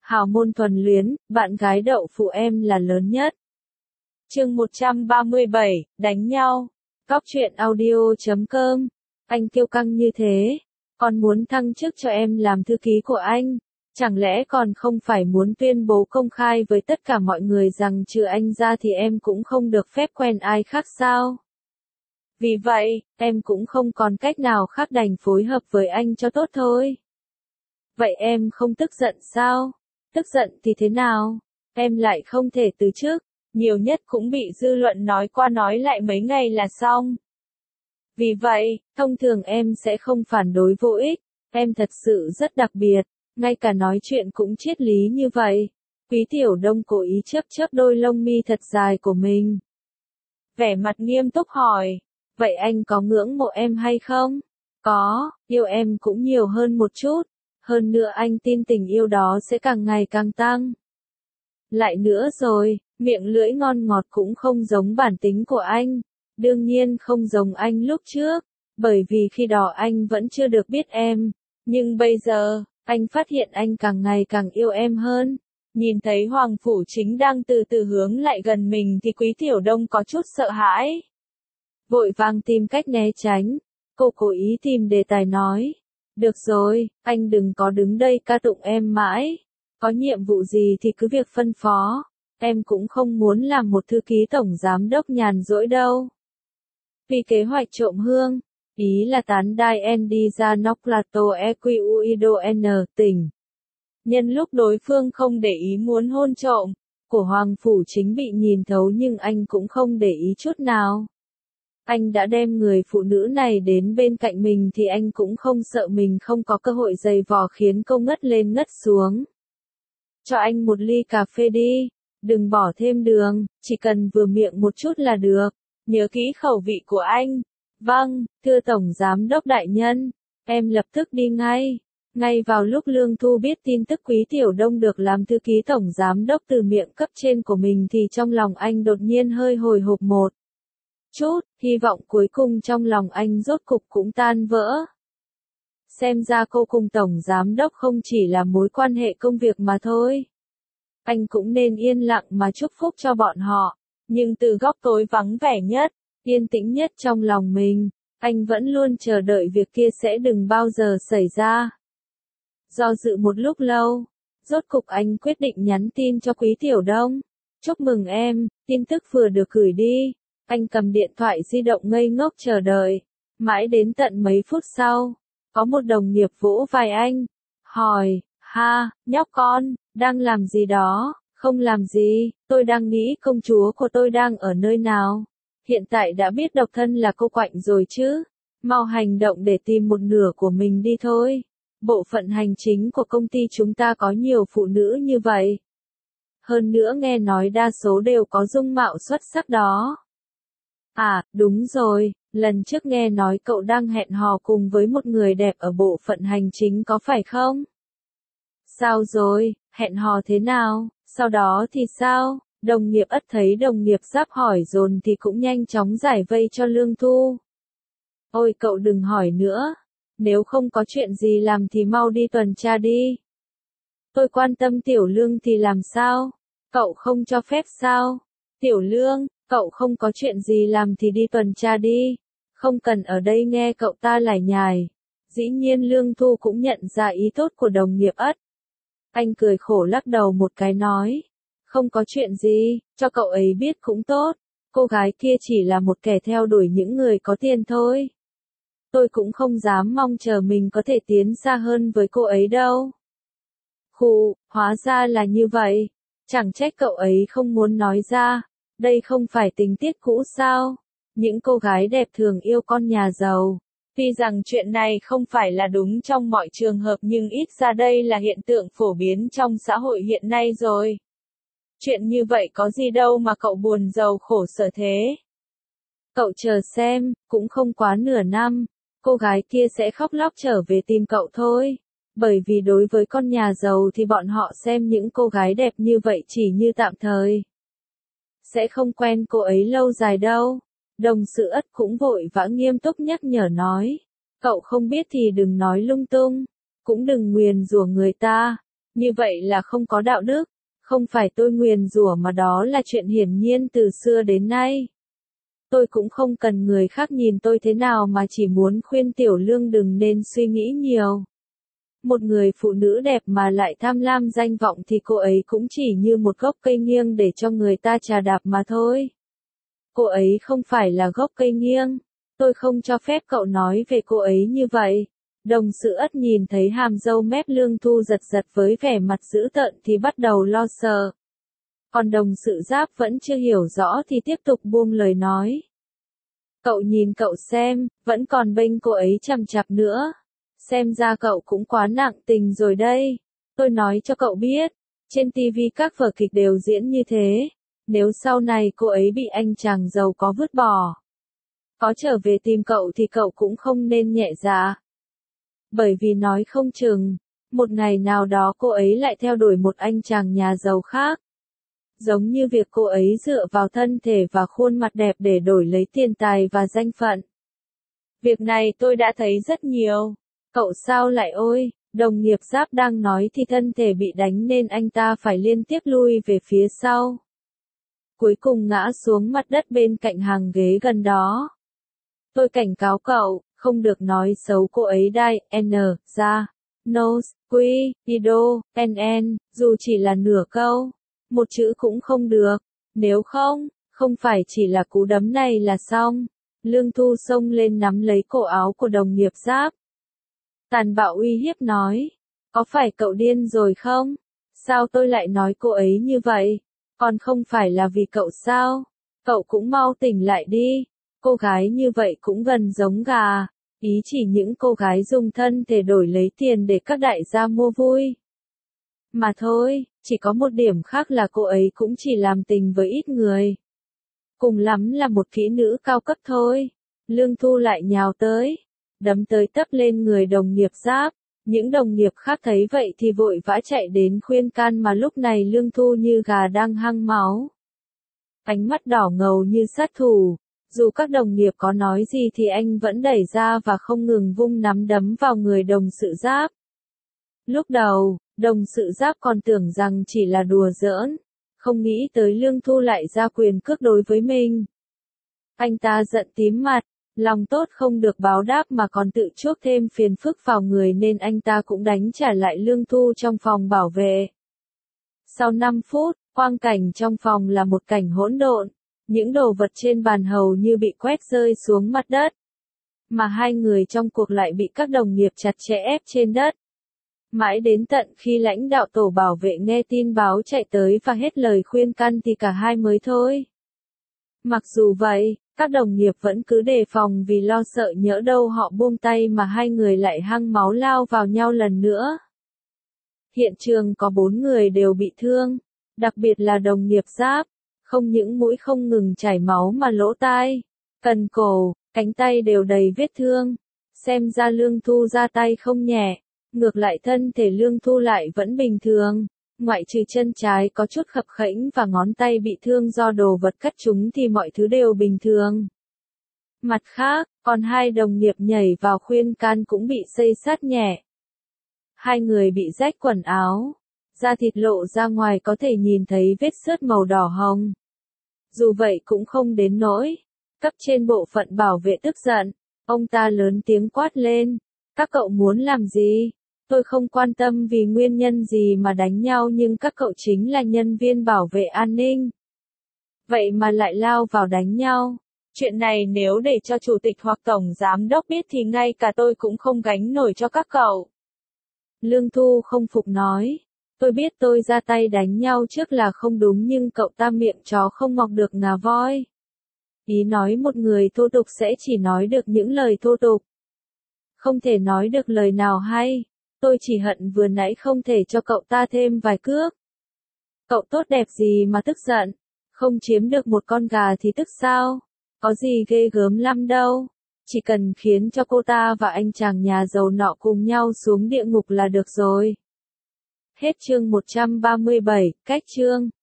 Hào môn thuần luyến, bạn gái đậu phụ em là lớn nhất. Chương 137, đánh nhau. Cóc truyện audio.com. Anh kiêu căng như thế, còn muốn thăng chức cho em làm thư ký của anh, chẳng lẽ còn không phải muốn tuyên bố công khai với tất cả mọi người rằng trừ anh ra thì em cũng không được phép quen ai khác sao? Vì vậy, em cũng không còn cách nào khác đành phối hợp với anh cho tốt thôi. Vậy em không tức giận sao? Tức giận thì thế nào? Em lại không thể từ chức, nhiều nhất cũng bị dư luận nói qua nói lại mấy ngày là xong. Vì vậy, thông thường em sẽ không phản đối vô ích, em thật sự rất đặc biệt, ngay cả nói chuyện cũng triết lý như vậy. Quý Tiểu Đông cố ý chớp chớp đôi lông mi thật dài của mình. Vẻ mặt nghiêm túc hỏi, vậy anh có ngưỡng mộ em hay không? Có, yêu em cũng nhiều hơn một chút, hơn nữa anh tin tình yêu đó sẽ càng ngày càng tăng. Lại nữa rồi, miệng lưỡi ngon ngọt cũng không giống bản tính của anh, đương nhiên không giống anh lúc trước, bởi vì khi đó anh vẫn chưa được biết em, nhưng bây giờ, anh phát hiện anh càng ngày càng yêu em hơn. Nhìn thấy Hoàng Phủ Chính đang từ từ hướng lại gần mình thì Quý Tiểu Đông có chút sợ hãi. Vội vàng tìm cách né tránh, cô cố ý tìm đề tài nói. Được rồi, anh đừng có đứng đây ca tụng em mãi. Có nhiệm vụ gì thì cứ việc phân phó. Em cũng không muốn làm một thư ký tổng giám đốc nhàn rỗi đâu. Vì kế hoạch trộm hương, ý là tán đai N đi ra Nóc Plato EQUIDO N tỉnh. Nhân lúc đối phương không để ý muốn hôn trộm, của Hoàng Phủ Chính bị nhìn thấu nhưng anh cũng không để ý chút nào. Anh đã đem người phụ nữ này đến bên cạnh mình thì anh cũng không sợ mình không có cơ hội giày vò khiến cô ngất lên ngất xuống. Cho anh một ly cà phê đi, đừng bỏ thêm đường, chỉ cần vừa miệng một chút là được, nhớ kỹ khẩu vị của anh. Vâng, thưa Tổng Giám đốc đại nhân, em lập tức đi ngay. Ngay vào lúc Lương Thu biết tin tức Quý Tiểu Đông được làm thư ký Tổng Giám đốc từ miệng cấp trên của mình thì trong lòng anh đột nhiên hơi hồi hộp một chút, hy vọng cuối cùng trong lòng anh rốt cục cũng tan vỡ. Xem ra cô cùng Tổng Giám đốc không chỉ là mối quan hệ công việc mà thôi. Anh cũng nên yên lặng mà chúc phúc cho bọn họ, nhưng từ góc tối vắng vẻ nhất, yên tĩnh nhất trong lòng mình, anh vẫn luôn chờ đợi việc kia sẽ đừng bao giờ xảy ra. Do dự một lúc lâu, rốt cục anh quyết định nhắn tin cho Quý Tiểu Đông. Chúc mừng em, tin tức vừa được gửi đi. Anh cầm điện thoại di động ngây ngốc chờ đợi. Mãi đến tận mấy phút sau, có một đồng nghiệp vỗ vai anh, hỏi, ha, nhóc con, đang làm gì đó? Không làm gì, tôi đang nghĩ công chúa của tôi đang ở nơi nào. Hiện tại đã biết độc thân là cô quạnh rồi chứ. Mau hành động để tìm một nửa của mình đi thôi. Bộ phận hành chính của công ty chúng ta có nhiều phụ nữ như vậy. Hơn nữa nghe nói đa số đều có dung mạo xuất sắc đó. À, đúng rồi, lần trước nghe nói cậu đang hẹn hò cùng với một người đẹp ở bộ phận hành chính có phải không? Sao rồi, hẹn hò thế nào, sau đó thì sao? Đồng nghiệp Ất thấy đồng nghiệp Giáp hỏi dồn thì cũng nhanh chóng giải vây cho Lương Thu. Ôi cậu đừng hỏi nữa, nếu không có chuyện gì làm thì mau đi tuần tra đi. Tôi quan tâm Tiểu Lương thì làm sao? Cậu không cho phép sao? Tiểu Lương, cậu không có chuyện gì làm thì đi tuần tra đi, không cần ở đây nghe cậu ta lải nhải. Dĩ nhiên Lương Thu cũng nhận ra ý tốt của đồng nghiệp Ất. Anh cười khổ lắc đầu một cái nói, không có chuyện gì, cho cậu ấy biết cũng tốt, cô gái kia chỉ là một kẻ theo đuổi những người có tiền thôi. Tôi cũng không dám mong chờ mình có thể tiến xa hơn với cô ấy đâu. Khụ, hóa ra là như vậy, chẳng trách cậu ấy không muốn nói ra, đây không phải tình tiết cũ sao? Những cô gái đẹp thường yêu con nhà giàu. Tuy rằng chuyện này không phải là đúng trong mọi trường hợp nhưng ít ra đây là hiện tượng phổ biến trong xã hội hiện nay rồi. Chuyện như vậy có gì đâu mà cậu buồn rầu khổ sở thế. Cậu chờ xem, cũng không quá nửa năm, cô gái kia sẽ khóc lóc trở về tìm cậu thôi. Bởi vì đối với con nhà giàu thì bọn họ xem những cô gái đẹp như vậy chỉ như tạm thời. Sẽ không quen cô ấy lâu dài đâu. Đồng sự Ất cũng vội vã nghiêm túc nhắc nhở nói. Cậu không biết thì đừng nói lung tung. Cũng đừng nguyền rủa người ta. Như vậy là không có đạo đức, không phải tôi nguyền rủa mà đó là chuyện hiển nhiên từ xưa đến nay. Tôi cũng không cần người khác nhìn tôi thế nào mà chỉ muốn khuyên Tiểu Lương đừng nên suy nghĩ nhiều. Một người phụ nữ đẹp mà lại tham lam danh vọng thì cô ấy cũng chỉ như một gốc cây nghiêng để cho người ta chà đạp mà thôi. Cô ấy không phải là gốc cây nghiêng. Tôi không cho phép cậu nói về cô ấy như vậy. Đồng Sự Ất nhìn thấy hàm râu mép Lương Thu giật giật với vẻ mặt dữ tợn thì bắt đầu lo sợ. Còn Đồng Sự Giáp vẫn chưa hiểu rõ thì tiếp tục buông lời nói. Cậu nhìn cậu xem, vẫn còn bênh cô ấy chằm chặp nữa. Xem ra cậu cũng quá nặng tình rồi đây. Tôi nói cho cậu biết, trên TV các vở kịch đều diễn như thế. Nếu sau này cô ấy bị anh chàng giàu có vứt bỏ, có trở về tìm cậu thì cậu cũng không nên nhẹ dạ. Bởi vì nói không chừng, một ngày nào đó cô ấy lại theo đuổi một anh chàng nhà giàu khác. Giống như việc cô ấy dựa vào thân thể và khuôn mặt đẹp để đổi lấy tiền tài và danh phận. Việc này tôi đã thấy rất nhiều. Cậu sao lại ôi, đồng nghiệp Giáp đang nói thì thân thể bị đánh nên anh ta phải liên tiếp lui về phía sau. Cuối cùng ngã xuống mặt đất bên cạnh hàng ghế gần đó. Tôi cảnh cáo cậu, không được nói xấu cô ấy đây, ra, nose, quy, ido, n, dù chỉ là nửa câu. Một chữ cũng không được. Nếu không, không phải chỉ là cú đấm này là xong. Lương Thu xông lên nắm lấy cổ áo của đồng nghiệp Giáp. Tàn bạo uy hiếp nói. Có phải cậu điên rồi không? Sao tôi lại nói cô ấy như vậy? Còn không phải là vì cậu sao? Cậu cũng mau tỉnh lại đi. Cô gái như vậy cũng gần giống gà. Ý chỉ những cô gái dùng thân thể đổi lấy tiền để các đại gia mua vui. Mà thôi, chỉ có một điểm khác là cô ấy cũng chỉ làm tình với ít người. Cùng lắm là một kỹ nữ cao cấp thôi. Lương Thu lại nhào tới, đấm tới tấp lên người đồng nghiệp Giáp. Những đồng nghiệp khác thấy vậy thì vội vã chạy đến khuyên can mà lúc này Lương Thu như gà đang hăng máu. Ánh mắt đỏ ngầu như sát thủ. Dù các đồng nghiệp có nói gì thì anh vẫn đẩy ra và không ngừng vung nắm đấm vào người Đồng Sự Giáp. Lúc đầu, Đồng Sự Giáp còn tưởng rằng chỉ là đùa giỡn, không nghĩ tới Lương Thu lại ra quyền cước đối với mình. Anh ta giận tím mặt, lòng tốt không được báo đáp mà còn tự chuốc thêm phiền phức vào người nên anh ta cũng đánh trả lại Lương Thu trong phòng bảo vệ. Sau 5 phút, quang cảnh trong phòng là một cảnh hỗn độn. Những đồ vật trên bàn hầu như bị quét rơi xuống mặt đất. Mà hai người trong cuộc lại bị các đồng nghiệp chặt chẽ ép trên đất. Mãi đến tận khi lãnh đạo tổ bảo vệ nghe tin báo chạy tới và hết lời khuyên can thì cả hai mới thôi. Mặc dù vậy, các đồng nghiệp vẫn cứ đề phòng vì lo sợ nhỡ đâu họ buông tay mà hai người lại hăng máu lao vào nhau lần nữa. Hiện trường có 4 người đều bị thương, đặc biệt là đồng nghiệp Giáp. Không những mũi không ngừng chảy máu mà lỗ tai, cần cổ, cánh tay đều đầy vết thương. Xem ra Lương Thu ra tay không nhẹ, ngược lại thân thể Lương Thu lại vẫn bình thường. Ngoại trừ chân trái có chút khập khểnh và ngón tay bị thương do đồ vật cắt trúng thì mọi thứ đều bình thường. Mặt khác, còn hai đồng nghiệp nhảy vào khuyên can cũng bị xây xát nhẹ. Hai người bị rách quần áo, da thịt lộ ra ngoài có thể nhìn thấy vết xước màu đỏ hồng. Dù vậy cũng không đến nỗi. Cấp trên bộ phận bảo vệ tức giận. Ông ta lớn tiếng quát lên. Các cậu muốn làm gì? Tôi không quan tâm vì nguyên nhân gì mà đánh nhau nhưng các cậu chính là nhân viên bảo vệ an ninh. Vậy mà lại lao vào đánh nhau. Chuyện này nếu để cho chủ tịch hoặc tổng giám đốc biết thì ngay cả tôi cũng không gánh nổi cho các cậu. Lương Thu không phục nói. Tôi biết tôi ra tay đánh nhau trước là không đúng nhưng cậu ta miệng chó không mọc được ngà voi. Ý nói một người thô tục sẽ chỉ nói được những lời thô tục. Không thể nói được lời nào hay. Tôi chỉ hận vừa nãy không thể cho cậu ta thêm vài cước. Cậu tốt đẹp gì mà tức giận. Không chiếm được một con gà thì tức sao? Có gì ghê gớm lắm đâu. Chỉ cần khiến cho cô ta và anh chàng nhà giàu nọ cùng nhau xuống địa ngục là được rồi. Hết chương 137, cách chương.